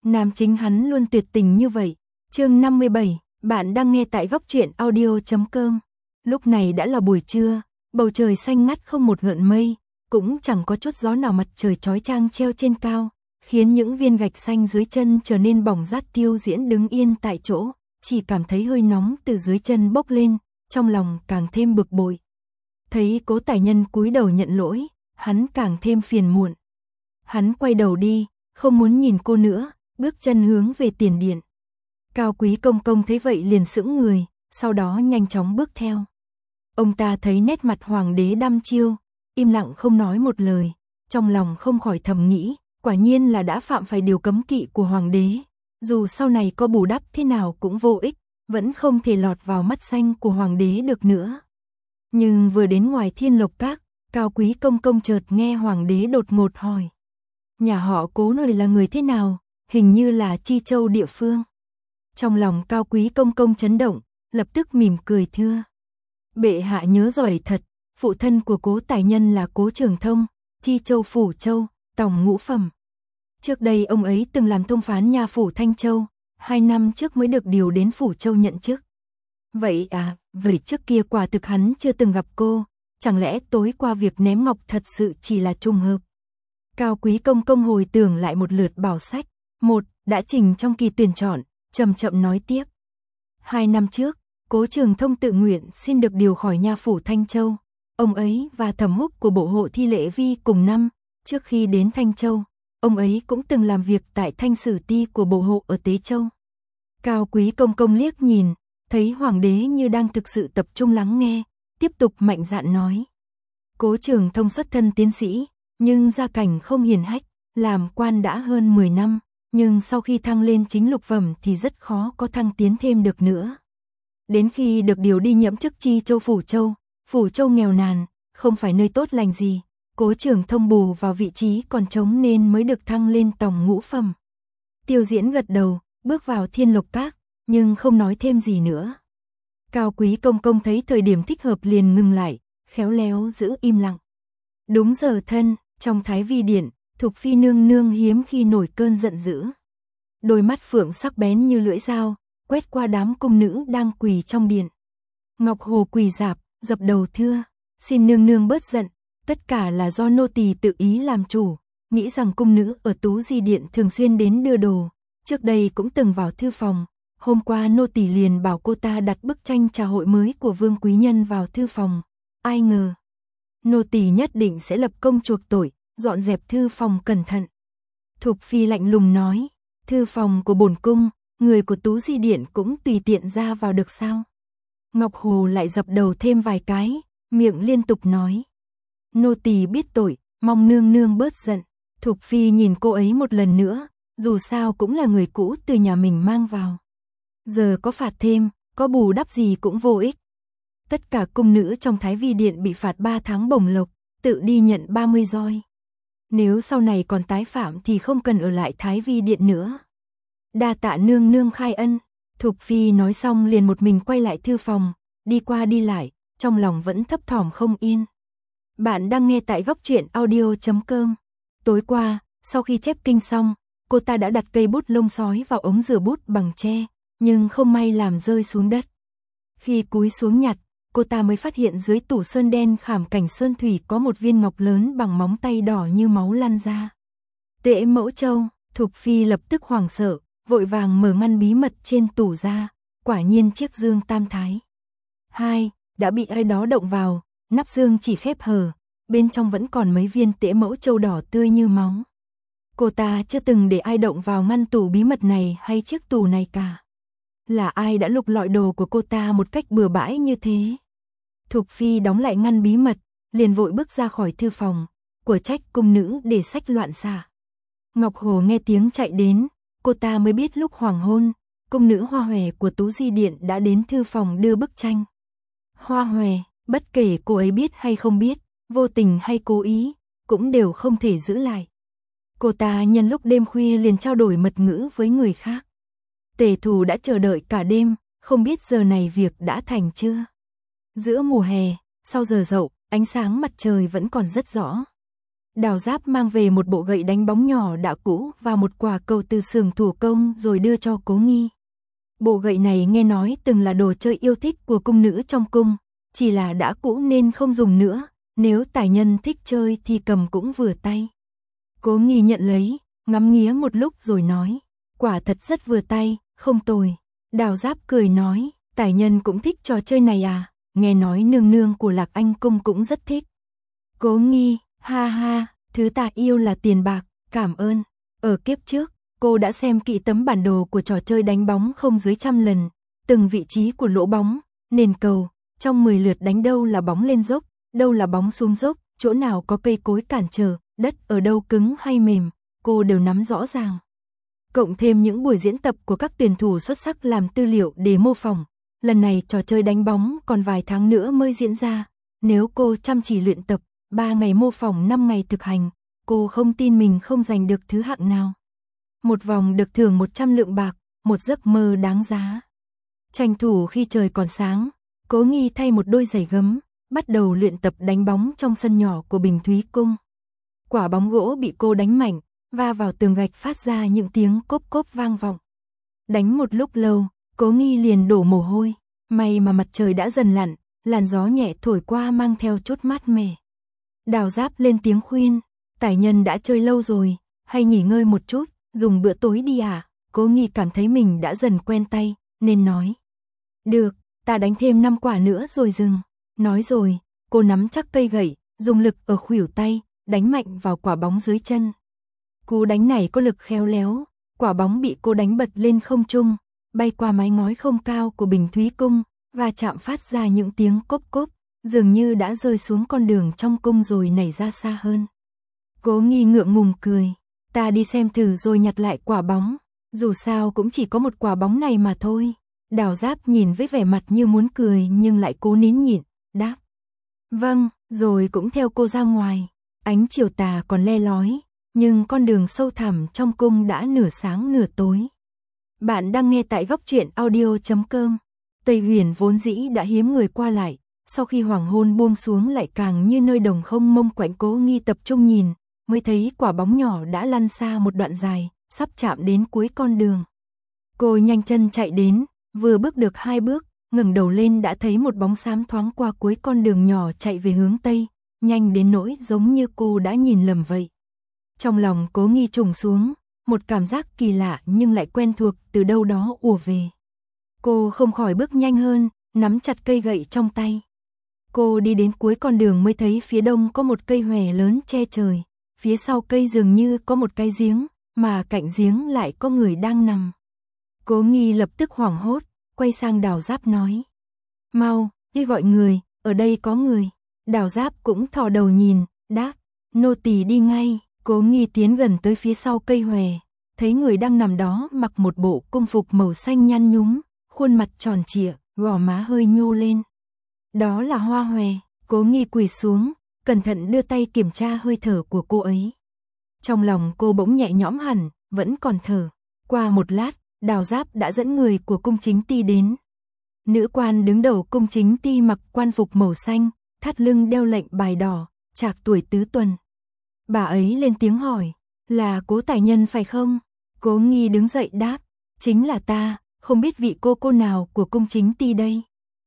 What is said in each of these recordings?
Nam chính hắn luôn tuyệt tình như vậy. Chương 57, bạn đang nghe tại góc truyện audio.com. Lúc này đã là buổi trưa, bầu trời xanh ngắt không một gợn mây, cũng chẳng có chút gió nào, mặt trời chói chang treo trên cao, khiến những viên gạch xanh dưới chân trở nên bỏng rát. Tiêu Diễn đứng yên tại chỗ, chỉ cảm thấy hơi nóng từ dưới chân bốc lên, trong lòng càng thêm bực bội. Thấy Cố Tài Nhân cúi đầu nhận lỗi, hắn càng thêm phiền muộn. Hắn quay đầu đi, không muốn nhìn cô nữa, bước chân hướng về tiền điện. Cao Quý Công Công thấy vậy liền sững người, sau đó nhanh chóng bước theo. Ông ta thấy nét mặt hoàng đế đăm chiêu, im lặng không nói một lời, trong lòng không khỏi thầm nghĩ, quả nhiên là đã phạm phải điều cấm kỵ của hoàng đế, dù sau này có bù đắp thế nào cũng vô ích, vẫn không thể lọt vào mắt xanh của hoàng đế được nữa. Nhưng vừa đến ngoài Thiên Lộc Các, Cao Quý Công Công chợt nghe hoàng đế đột ngột hỏi: nhà họ Cố này là người thế nào, hình như là Chi Châu địa phương. Trong lòng Cao Quý Công Công chấn động, lập tức mỉm cười thưa: bệ hạ nhớ giỏi thật, phụ thân của Cố Tài Nhân là Cố Trường Thông, Chi Châu Phủ Châu, tòng ngũ phẩm. Trước đây ông ấy từng làm thông phán nha phủ Thanh Châu, 2 năm trước mới được điều đến Phủ Châu nhận chức. Vậy à, vậy trước kia quả thực hắn chưa từng gặp cô, chẳng lẽ tối qua việc ném ngọc thật sự chỉ là trùng hợp? Cao Quý Công Công hồi tưởng lại một lượt bảo sách, đã trình trong kỳ tuyển chọn, chậm chậm nói tiếp. 2 năm trước, Cố Trường Thông tự nguyện xin được điều khỏi nha phủ Thanh Châu. Ông ấy và Thẩm Húc của bộ hộ thi Lệ Vi cùng năm, trước khi đến Thanh Châu, ông ấy cũng từng làm việc tại Thanh Sử Ti của bộ hộ ở Tế Châu. Cao Quý Công Công liếc nhìn, thấy hoàng đế như đang thực sự tập trung lắng nghe, tiếp tục mạnh dạn nói. Cố Trường Thông xuất thân tiến sĩ, nhưng gia cảnh không hiền hách, làm quan đã hơn 10 năm, nhưng sau khi thăng lên chính lục phẩm thì rất khó có thăng tiến thêm được nữa. Đến khi được điều đi nhậm chức Chi Châu Phủ Châu nghèo nàn, không phải nơi tốt lành gì, Cố Trường Thông bù vào vị trí còn trống nên mới được thăng lên tòng ngũ phẩm. Tiêu Diễn gật đầu, bước vào Thiên Lộc Các, nhưng không nói thêm gì nữa. Cao Quý Công Công thấy thời điểm thích hợp liền ngừng lại, khéo léo giữ im lặng. Đúng giờ thân, trong Thái Vi Điện, Thục Phi nương nương hiếm khi nổi cơn giận dữ. Đôi mắt phượng sắc bén như lưỡi dao, quét qua đám cung nữ đang quỳ trong điện. Ngọc Hồ quỳ rạp, dập đầu thưa: xin nương nương bớt giận, tất cả là do nô tỳ tự ý làm chủ, nghĩ rằng cung nữ ở Tú Di Điện thường xuyên đến đưa đồ, trước đây cũng từng vào thư phòng, hôm qua nô tỳ liền bảo cô ta đặt bức tranh trà hội mới của Vương quý nhân vào thư phòng, ai ngờ nô tỳ nhất định sẽ lập công chuộc tội, dọn dẹp thư phòng cẩn thận. Thục Phi lạnh lùng nói: thư phòng của bổn cung, người của Tú Di Điện cũng tùy tiện ra vào được sao? Ngọc Hồ lại dập đầu thêm vài cái, miệng liên tục nói: nô tỳ biết tội, mong nương nương bớt giận. Thục Phi nhìn cô ấy một lần nữa, dù sao cũng là người cũ từ nhà mình mang vào. Giờ có phạt thêm, có bù đắp gì cũng vô ích. Tất cả cung nữ trong Thái Vi Điện bị phạt 3 tháng bổng lộc, tự đi nhận 30 roi. Nếu sau này còn tái phạm thì không cần ở lại Thái Vi Điện nữa. Đa tạ nương nương khai ân. Thục Phi nói xong liền một mình quay lại thư phòng, đi qua đi lại, trong lòng vẫn thấp thỏm không yên. Bạn đang nghe tại góc truyện audio.com. Tối qua, sau khi chép kinh xong, cô ta đã đặt cây bút lông sói vào ống rửa bút bằng tre, nhưng không may làm rơi xuống đất. Khi cúi xuống nhặt, cô ta mới phát hiện dưới tủ sơn đen khảm cảnh sơn thủy có một viên ngọc lớn bằng móng tay đỏ như máu lăn ra. Tễ Mẫu Châu. Thục Phi lập tức hoảng sợ, vội vàng mở ngăn bí mật trên tủ ra, quả nhiên chiếc dương tam thái. Đã bị ai đó động vào, nắp dương chỉ khép hờ, bên trong vẫn còn mấy viên Tễ Mẫu Châu đỏ tươi như máu. Cô ta chưa từng để ai động vào ngăn tủ bí mật này hay chiếc tủ này cả. Là ai đã lục lọi đồ của cô ta một cách bừa bãi như thế? Thục Phi đóng lại ngăn bí mật, liền vội bước ra khỏi thư phòng, của trách cung nữ để sách loạn xạ. Ngọc Hồ nghe tiếng chạy đến, cô ta mới biết lúc hoàng hôn, cung nữ Hoa Hòe của Tú Di Điện đã đến thư phòng đưa bức tranh. Hoa Hòe, bất kể cô ấy biết hay không biết, vô tình hay cố ý, cũng đều không thể giữ lại. Cô ta nhân lúc đêm khuya liền trao đổi mật ngữ với người khác. Tề Thù đã chờ đợi cả đêm, không biết giờ này việc đã thành chưa. Giữa mùa hè, sau giờ dậu, ánh sáng mặt trời vẫn còn rất rõ. Đào Giáp mang về một bộ gậy đánh bóng nhỏ đã cũ và một quả cầu từ xưởng thủ công rồi đưa cho Cố Nghi. Bộ gậy này nghe nói từng là đồ chơi yêu thích của cung nữ trong cung, chỉ là đã cũ nên không dùng nữa, nếu tài nhân thích chơi thì cầm cũng vừa tay. Cố Nghi nhận lấy, ngắm nghía một lúc rồi nói, quả thật rất vừa tay, không tồi. Đào Giáp cười nói, tài nhân cũng thích trò chơi này à, nghe nói nương nương của Lạc Anh cung cũng rất thích. Cố Nghi, ha ha, thứ ta yêu là tiền bạc, cảm ơn. Ở kiếp trước, cô đã xem kỹ tấm bản đồ của trò chơi đánh bóng không dưới 100 lần, từng vị trí của lỗ bóng, nền cầu, trong 10 lượt đánh đâu là bóng lên dốc, đâu là bóng xuống dốc, chỗ nào có cây cối cản trở, đất ở đâu cứng hay mềm, cô đều nắm rõ ràng. Cộng thêm những buổi diễn tập của các tuyển thủ xuất sắc làm tư liệu để mô phỏng, lần này trò chơi đánh bóng còn vài tháng nữa mới diễn ra, nếu cô chăm chỉ luyện tập, 3 ngày mô phỏng 5 ngày thực hành, cô không tin mình không giành được thứ hạng nào. Một vòng được thưởng 100 lượng bạc, một giấc mơ đáng giá. Tranh thủ khi trời còn sáng, Cố Nghi thay một đôi giày gấm, bắt đầu luyện tập đánh bóng trong sân nhỏ của Bình Thúy Cung. Quả bóng gỗ bị cô đánh mạnh, va vào tường gạch phát ra những tiếng cốp cốp vang vọng. Đánh một lúc lâu, Cố Nghi liền đổ mồ hôi, may mà mặt trời đã dần lặn, làn gió nhẹ thổi qua mang theo chút mát mẻ. Đào Giáp lên tiếng khuyên, tài nhân đã chơi lâu rồi, hay nghỉ ngơi một chút, dùng bữa tối đi à? Cố Nghi cảm thấy mình đã dần quen tay, nên nói. Được, ta đánh thêm 5 quả nữa rồi dừng. Nói rồi, cô nắm chắc cây gậy, dùng lực ở khuỷu tay, đánh mạnh vào quả bóng dưới chân. Cú đánh này có lực khéo léo, quả bóng bị cô đánh bật lên không trung, bay qua mái ngói không cao của Bình Thúy Cung, và chạm phát ra những tiếng cốp cốp, dường như đã rơi xuống con đường trong cung rồi nảy ra xa hơn. Cố Nghi ngượng ngùng cười, ta đi xem thử rồi nhặt lại quả bóng, dù sao cũng chỉ có một quả bóng này mà thôi. Đào Giáp nhìn với vẻ mặt như muốn cười nhưng lại cố nín nhịn, đáp. Vâng, rồi cũng theo cô ra ngoài. Ánh chiều tà còn le lói, nhưng con đường sâu thẳm trong cung đã nửa sáng nửa tối. Bạn đang nghe tại góc truyện audio.com. Tây Huyền vốn dĩ đã hiếm người qua lại, sau khi hoàng hôn buông xuống lại càng như nơi đồng không mông quạnh. Cố Nghi tập trung nhìn, mới thấy quả bóng nhỏ đã lăn xa một đoạn dài, sắp chạm đến cuối con đường. Cô nhanh chân chạy đến, vừa bước được 2 bước, ngẩng đầu lên đã thấy một bóng xám thoáng qua cuối con đường nhỏ chạy về hướng Tây, nhanh đến nỗi giống như cô đã nhìn lầm vậy. Trong lòng Cố Nghi trùng xuống, một cảm giác kỳ lạ nhưng lại quen thuộc từ đâu đó ùa về. Cô không khỏi bước nhanh hơn, nắm chặt cây gậy trong tay. Cô đi đến cuối con đường mới thấy phía đông có một cây hòe lớn che trời, phía sau cây dường như có một cái giếng, mà cạnh giếng lại có người đang nằm. Cố Nghi lập tức hoảng hốt, quay sang Đào Giáp nói. Mau, đi gọi người, ở đây có người. Đào Giáp cũng thò đầu nhìn, đáp, nô tỳ đi ngay. Cố Nghi tiến gần tới phía sau cây hòe, thấy người đang nằm đó mặc một bộ cung phục màu xanh nhăn nhúm, khuôn mặt tròn trịa, gò má hơi nhô lên. Đó là Hoa Hòe. Cố Nghi quỳ xuống, cẩn thận đưa tay kiểm tra hơi thở của cô ấy. Trong lòng cô bỗng nhẹ nhõm hẳn, vẫn còn thở. Qua một lát, Đào Giáp đã dẫn người của cung chính ty đến. Nữ quan đứng đầu cung chính ty mặc quan phục màu xanh, thắt lưng đeo lệnh bài đỏ, trạc tuổi tứ tuần. Bà ấy lên tiếng hỏi, là Cố tài nhân phải không? Cố Nghi đứng dậy đáp, chính là ta, không biết vị cô nào của cung chính ty đây.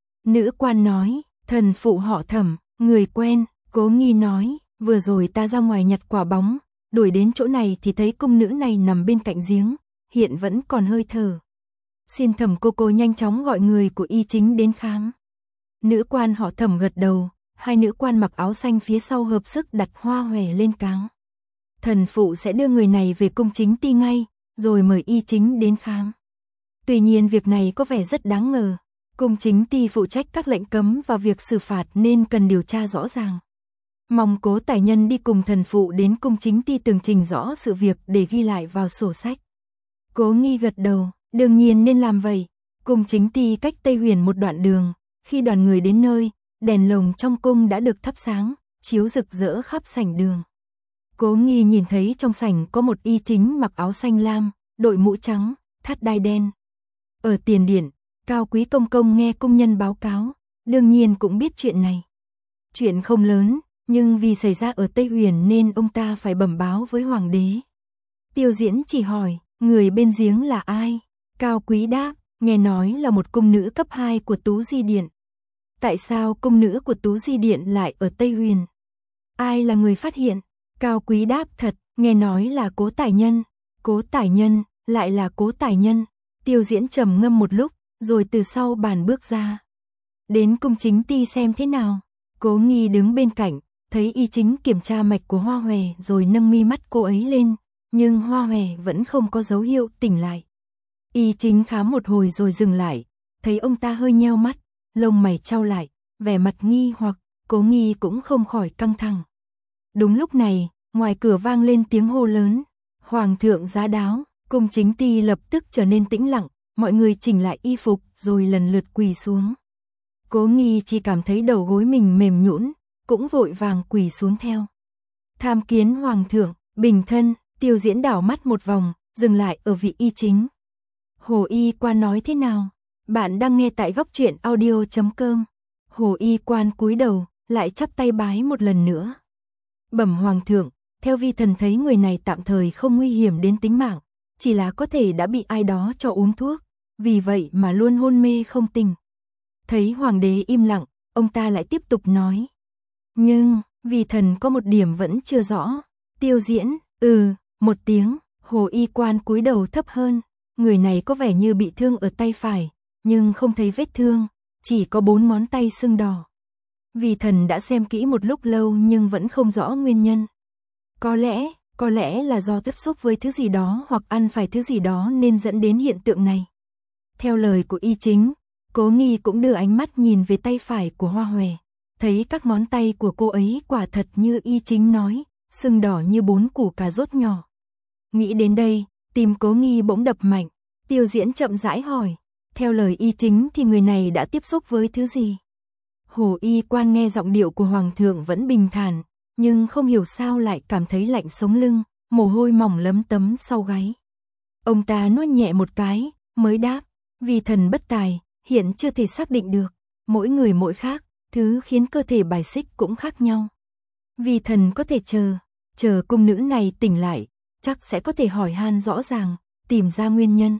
Nữ quan nói, thần phụ họ Thẩm, người quen. Cố Nghi nói, vừa rồi ta ra ngoài nhặt quả bóng, đuổi đến chỗ này thì thấy cung nữ này nằm bên cạnh giếng, hiện vẫn còn hơi thở. Xin Thẩm cô nhanh chóng gọi người của y chính đến khám. Nữ quan họ Thẩm gật đầu, hai nữ quan mặc áo xanh phía sau hợp sức đặt Hoa Hòe lên cáng. Thần phụ sẽ đưa người này về cung chính ty ngay, rồi mời y chính đến khám. Tuy nhiên việc này có vẻ rất đáng ngờ. Cung chính ty phụ trách các lệnh cấm và việc xử phạt nên cần điều tra rõ ràng. Mong Cố tài nhân đi cùng thần phụ đến cung chính ty tường trình rõ sự việc để ghi lại vào sổ sách. Cố Nghi gật đầu, đương nhiên nên làm vậy. Cung chính ty cách Tây Huyền một đoạn đường, khi đoàn người đến nơi, đèn lồng trong cung đã được thắp sáng, chiếu rực rỡ khắp sảnh đường. Cố Nghi nhìn thấy trong sảnh có một y chính mặc áo xanh lam, đội mũ trắng, thắt đai đen. Ở tiền điện, Cao Quý công công nghe cung nhân báo cáo, đương nhiên cũng biết chuyện này. Chuyện không lớn, nhưng vì xảy ra ở Tây Huyền nên ông ta phải bẩm báo với hoàng đế. Tiêu Diễn chỉ hỏi, người bên giếng là ai? Cao Quý đáp, nghe nói là một cung nữ cấp 2 của Tú Di Điện. Tại sao cung nữ của Tú Di Điện lại ở Tây Huyền? Ai là người phát hiện? Cao Quý đáp, thật, nghe nói là Cố Tài Nhân. Cố Tài Nhân, lại là Cố Tài Nhân. Tiêu Diễn trầm ngâm một lúc, rồi từ sau bàn bước ra. Đến cung chính ti xem thế nào. Cố Nghi đứng bên cạnh, thấy Y Chính kiểm tra mạch của Hoa Hòe rồi nâng mi mắt cô ấy lên, nhưng Hoa Hòe vẫn không có dấu hiệu tỉnh lại. Y Chính khám một hồi rồi dừng lại, thấy ông ta hơi nheo mắt, lông mày chau lại, vẻ mặt nghi hoặc, Cố Nghi cũng không khỏi căng thẳng. Đúng lúc này, ngoài cửa vang lên tiếng hô lớn, Hoàng thượng giá đáo. Cung chính ti lập tức trở nên tĩnh lặng, mọi người chỉnh lại y phục rồi lần lượt quỳ xuống. Cố Nghi chỉ cảm thấy đầu gối mình mềm nhũn, cũng vội vàng quỳ xuống theo. Tham kiến Hoàng thượng, bình thân. Tiêu Diễn đảo mắt một vòng, dừng lại ở vị Y Chính. Hồ Y Quan nói thế nào? Bạn đang nghe tại góc truyện audio.com. Hồ Y Quan cúi đầu, lại chắp tay bái một lần nữa. Bẩm Hoàng thượng, theo vi thần thấy người này tạm thời không nguy hiểm đến tính mạng, chỉ là có thể đã bị ai đó cho uống thuốc, vì vậy mà luôn hôn mê không tỉnh. Thấy hoàng đế im lặng, ông ta lại tiếp tục nói. Nhưng, vi thần có một điểm vẫn chưa rõ. Tiêu Diễn, một tiếng. Hồ Y Quan cúi đầu thấp hơn. Người này có vẻ như bị thương ở tay phải, nhưng không thấy vết thương, chỉ có 4 ngón tay sưng đỏ. Vi thần đã xem kỹ một lúc lâu nhưng vẫn không rõ nguyên nhân. Có lẽ là do tiếp xúc với thứ gì đó hoặc ăn phải thứ gì đó nên dẫn đến hiện tượng này. Theo lời của Y Chính, Cố Nghi cũng đưa ánh mắt nhìn về tay phải của Hoa Hòe, thấy các ngón tay của cô ấy quả thật như Y Chính nói, sưng đỏ như 4 củ cà rốt nhỏ. Nghĩ đến đây, tim Cố Nghi bỗng đập mạnh. Tiêu Diễn chậm rãi hỏi, theo lời Y Chính thì người này đã tiếp xúc với thứ gì? Hồ Y Quan nghe giọng điệu của Hoàng thượng vẫn bình thản, nhưng không hiểu sao lại cảm thấy lạnh sống lưng, mồ hôi mỏng lấm tấm sau gáy. Ông ta nuốt nhẹ một cái, mới đáp, vì thần bất tài, hiện chưa thể xác định được, mỗi người mỗi khác, thứ khiến cơ thể bài xích cũng khác nhau. Vì thần có thể chờ cung nữ này tỉnh lại, chắc sẽ có thể hỏi han rõ ràng, tìm ra nguyên nhân.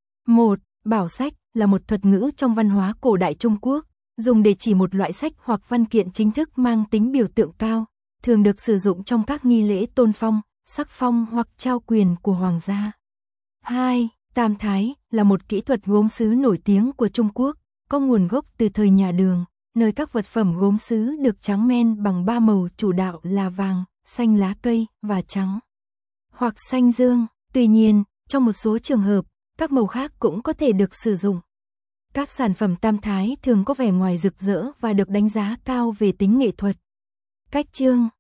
Bảo sách là một thuật ngữ trong văn hóa cổ đại Trung Quốc, dùng để chỉ một loại sách hoặc văn kiện chính thức mang tính biểu tượng cao, thường được sử dụng trong các nghi lễ tôn phong, sắc phong hoặc trao quyền của hoàng gia. 2. Tam thái là một kỹ thuật gốm sứ nổi tiếng của Trung Quốc, có nguồn gốc từ thời nhà Đường, nơi các vật phẩm gốm sứ được tráng men bằng 3 màu chủ đạo là vàng, xanh lá cây và trắng, hoặc xanh dương. Tuy nhiên, trong một số trường hợp, các màu khác cũng có thể được sử dụng. Các sản phẩm tam thái thường có vẻ ngoài rực rỡ và được đánh giá cao về tính nghệ thuật. Cách chương